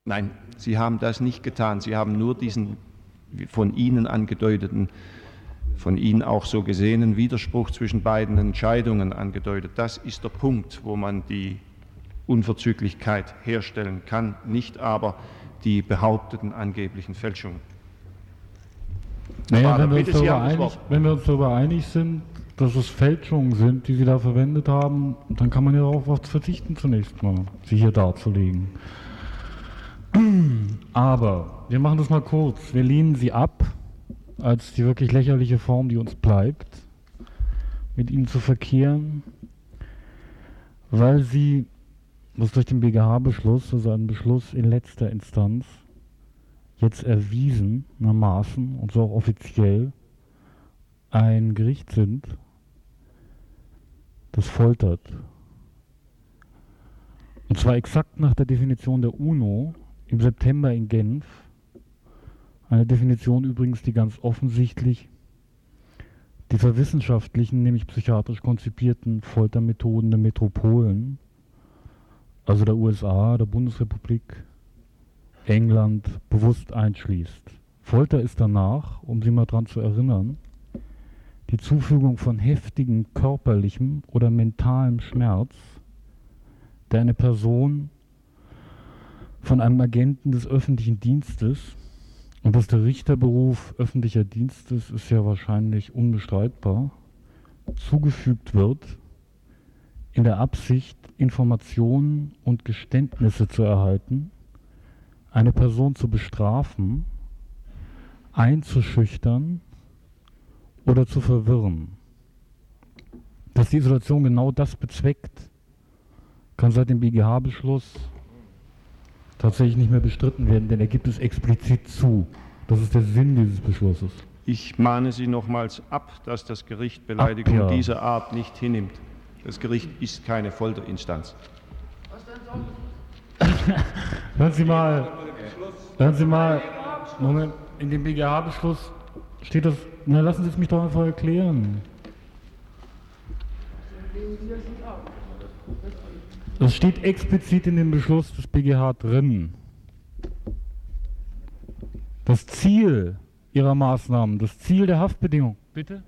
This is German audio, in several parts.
Nein, Sie haben das nicht getan. Sie haben nur diesen von Ihnen angedeuteten, von Ihnen auch so gesehenen Widerspruch zwischen beiden Entscheidungen angedeutet. Das ist der Punkt, wo man die Unverzüglichkeit herstellen kann, nicht aber die behaupteten angeblichen Fälschungen. Naja, wenn wir uns darüber einig sind, dass es Fälschungen sind, die Sie da verwendet haben, dann kann man ja darauf verzichten, zunächst mal, sie hier darzulegen. Aber wir machen das mal kurz. Wir lehnen sie ab, als die wirklich lächerliche Form, die uns bleibt, mit ihnen zu verkehren, weil sie, was durch den BGH-Beschluss, also einen Beschluss in letzter Instanz, jetzt erwiesenermaßen und so auch offiziell ein Gericht sind, das foltert. Und zwar exakt nach der Definition der UNO im September in Genf. Eine Definition übrigens, die ganz offensichtlich die verwissenschaftlichen, nämlich psychiatrisch konzipierten Foltermethoden der Metropolen, also der USA, der Bundesrepublik, England, bewusst einschließt. Folter ist danach, um Sie mal daran zu erinnern, die Zufügung von heftigem körperlichem oder mentalem Schmerz, der eine Person von einem Agenten des öffentlichen Dienstes, und dass der Richterberuf öffentlicher Dienstes ist ja wahrscheinlich unbestreitbar, zugefügt wird, in der Absicht, Informationen und Geständnisse zu erhalten, eine Person zu bestrafen, einzuschüchtern oder zu verwirren. Dass die Isolation genau das bezweckt, kann seit dem BGH-Beschluss tatsächlich nicht mehr bestritten werden, denn er gibt es explizit zu. Das ist der Sinn dieses Beschlusses. Ich mahne Sie nochmals ab, dass das Gericht Beleidigung dieser Art nicht hinnimmt. Das Gericht ist keine Folterinstanz. Hören Sie mal, Moment, in dem BGH-Beschluss steht das, na lassen Sie es mich doch einfach erklären. Das steht explizit in dem Beschluss des BGH drin. Das Ziel Ihrer Maßnahmen, das Ziel der Haftbedingung. Bitte?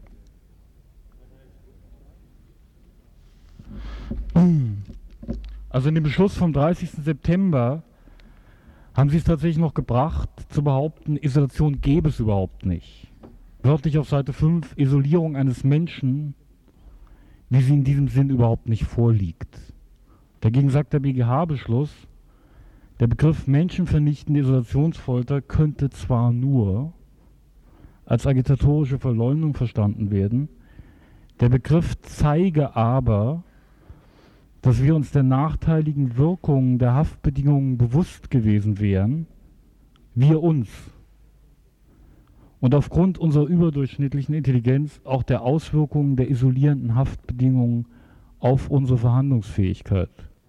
Also in dem Beschluss vom 30. September haben Sie es tatsächlich noch gebracht, zu behaupten, Isolation gäbe es überhaupt nicht. Wörtlich auf Seite 5, Isolierung eines Menschen, wie sie in diesem Sinn überhaupt nicht vorliegt. Dagegen sagt der BGH-Beschluss, der Begriff menschenvernichtende Isolationsfolter könnte zwar nur als agitatorische Verleumdung verstanden werden, der Begriff zeige aber, dass wir uns der nachteiligen Wirkungen der Haftbedingungen bewusst gewesen wären, wir uns, und aufgrund unserer überdurchschnittlichen Intelligenz auch der Auswirkungen der isolierenden Haftbedingungen auf unsere Verhandlungsfähigkeit.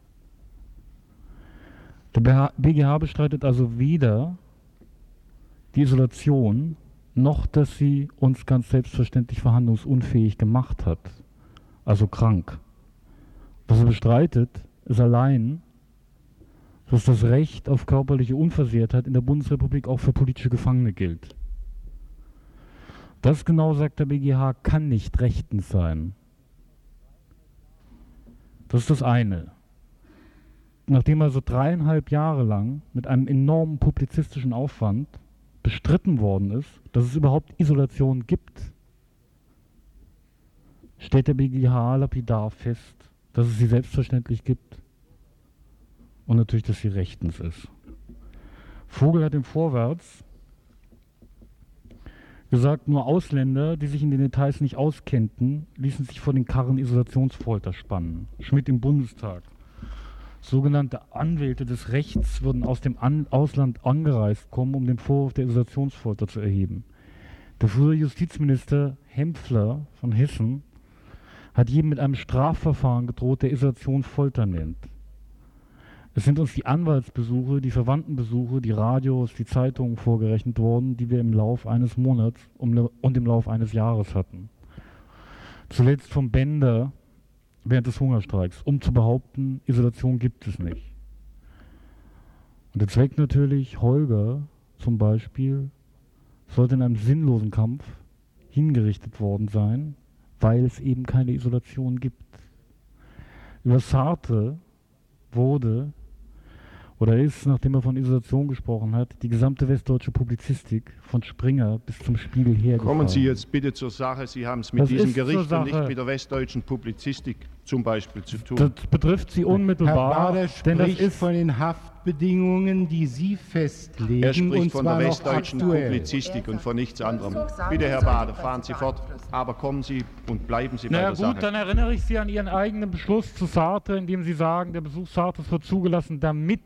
Der BGH bestreitet also weder die Isolation, noch dass sie uns ganz selbstverständlich verhandlungsunfähig gemacht hat, also krank. Was er bestreitet, ist allein, dass das Recht auf körperliche Unversehrtheit in der Bundesrepublik auch für politische Gefangene gilt. Das genau, sagt der BGH, kann nicht rechtens sein. Das ist das eine. Nachdem also 3,5 Jahre lang mit einem enormen publizistischen Aufwand bestritten worden ist, dass es überhaupt Isolation gibt, stellt der BGH lapidar fest, dass es sie selbstverständlich gibt und natürlich, dass sie rechtens ist. Vogel hat im Vorwärts gesagt, nur Ausländer, die sich in den Details nicht auskennten, ließen sich vor den Karren Isolationsfolter spannen. Schmidt im Bundestag. Sogenannte Anwälte des Rechts würden aus dem Ausland angereist kommen, um den Vorwurf der Isolationsfolter zu erheben. Der frühere Justizminister Hempfler von Hessen hat jedem mit einem Strafverfahren gedroht, der Isolation Folter nennt. Es sind uns die Anwaltsbesuche, die Verwandtenbesuche, die Radios, die Zeitungen vorgerechnet worden, die wir im Lauf eines Monats und im Lauf eines Jahres hatten. Zuletzt vom Bender während des Hungerstreiks, um zu behaupten, Isolation gibt es nicht. Und der Zweck natürlich, Holger zum Beispiel, sollte in einem sinnlosen Kampf hingerichtet worden sein, weil es eben keine Isolation gibt. Über Sartre wurde oder ist, nachdem er von Isolation gesprochen hat, die gesamte westdeutsche Publizistik von Springer bis zum Spiegel hergefallen. Kommen Sie jetzt bitte zur Sache. Sie haben es mit diesem Gericht und nicht mit der westdeutschen Publizistik zum Beispiel zu tun. Das betrifft Sie unmittelbar. Herr Bader denn das spricht ist von den Haftbedingungen, die Sie festlegen. Er spricht und von zwar der noch westdeutschen aktuell. Publizistik und von nichts anderem. Bitte, Herr Bader, fahren Sie fort, aber kommen Sie und bleiben Sie bei Na der gut, Sache. dann erinnere ich Sie an Ihren eigenen Beschluss zu Sartre, in dem Sie sagen, der Besuch Sartres wird zugelassen, damit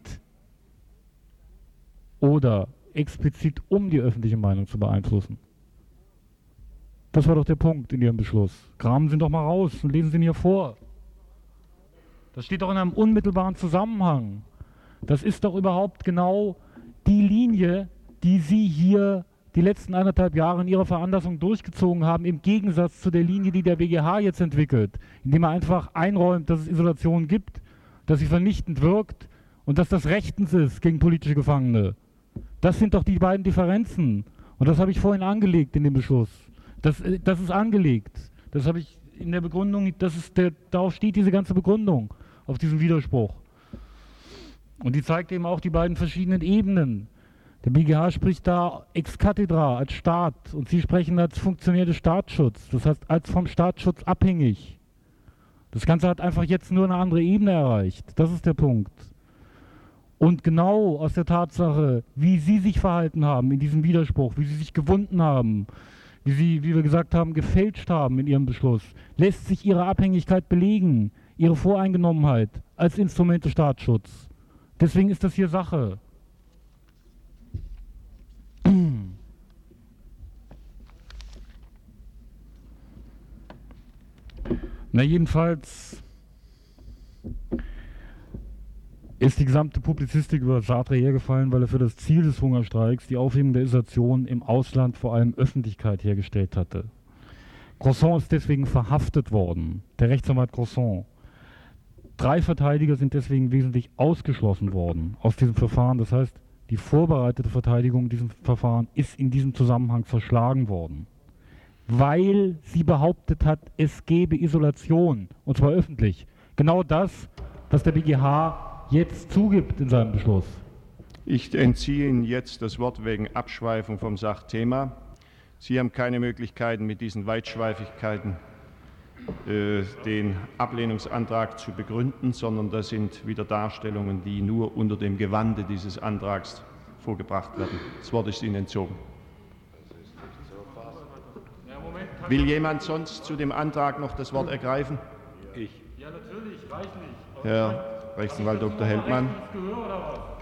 oder explizit um die öffentliche Meinung zu beeinflussen. Das war doch der Punkt in Ihrem Beschluss. Kramen Sie ihn doch mal raus und lesen Sie ihn hier vor. Das steht doch in einem unmittelbaren Zusammenhang. Das ist doch überhaupt genau die Linie, die Sie hier die letzten 1,5 Jahre in Ihrer Veranlassung durchgezogen haben, im Gegensatz zu der Linie, die der BGH jetzt entwickelt, indem er einfach einräumt, dass es Isolation gibt, dass sie vernichtend wirkt und dass das rechtens ist gegen politische Gefangene. Das sind doch die beiden Differenzen. Und das habe ich vorhin angelegt in dem Beschluss. Das ist angelegt. Das habe ich in der Begründung, darauf steht diese ganze Begründung, auf diesem Widerspruch. Und die zeigt eben auch die beiden verschiedenen Ebenen. Der BGH spricht da ex cathedra als Staat und Sie sprechen als Funktionär des Staatsschutz, das heißt als vom Staatsschutz abhängig. Das Ganze hat einfach jetzt nur eine andere Ebene erreicht. Das ist der Punkt. Und genau aus der Tatsache, wie Sie sich verhalten haben in diesem Widerspruch, wie Sie sich gewunden haben, wie Sie, wie wir gesagt haben, gefälscht haben in Ihrem Beschluss, lässt sich Ihre Abhängigkeit belegen, Ihre Voreingenommenheit als Instrument des Staatsschutz. Deswegen ist das hier Sache. Na jedenfalls ist die gesamte Publizistik über Sartre hergefallen, weil er für das Ziel des Hungerstreiks die Aufhebung der Isolation im Ausland vor allem Öffentlichkeit hergestellt hatte. Crossan ist deswegen verhaftet worden, der Rechtsanwalt Crossan. 3 Verteidiger sind deswegen wesentlich ausgeschlossen worden aus diesem Verfahren. Das heißt, die vorbereitete Verteidigung in diesem Verfahren ist in diesem Zusammenhang verschlagen worden, weil sie behauptet hat, es gebe Isolation, und zwar öffentlich. Genau das, was der BGH jetzt zugibt in seinem Beschluss. Ich entziehe Ihnen jetzt das Wort wegen Abschweifung vom Sachthema. Sie haben keine Möglichkeiten, mit diesen Weitschweifigkeiten den Ablehnungsantrag zu begründen, sondern das sind wieder Darstellungen, die nur unter dem Gewande dieses Antrags vorgebracht werden. Das Wort ist Ihnen entzogen. Will jemand sonst zu dem Antrag noch das Wort ergreifen? Ja, natürlich, reichlich. Herr Rechtsanwalt Dr. Heldmann. Gehör oder was?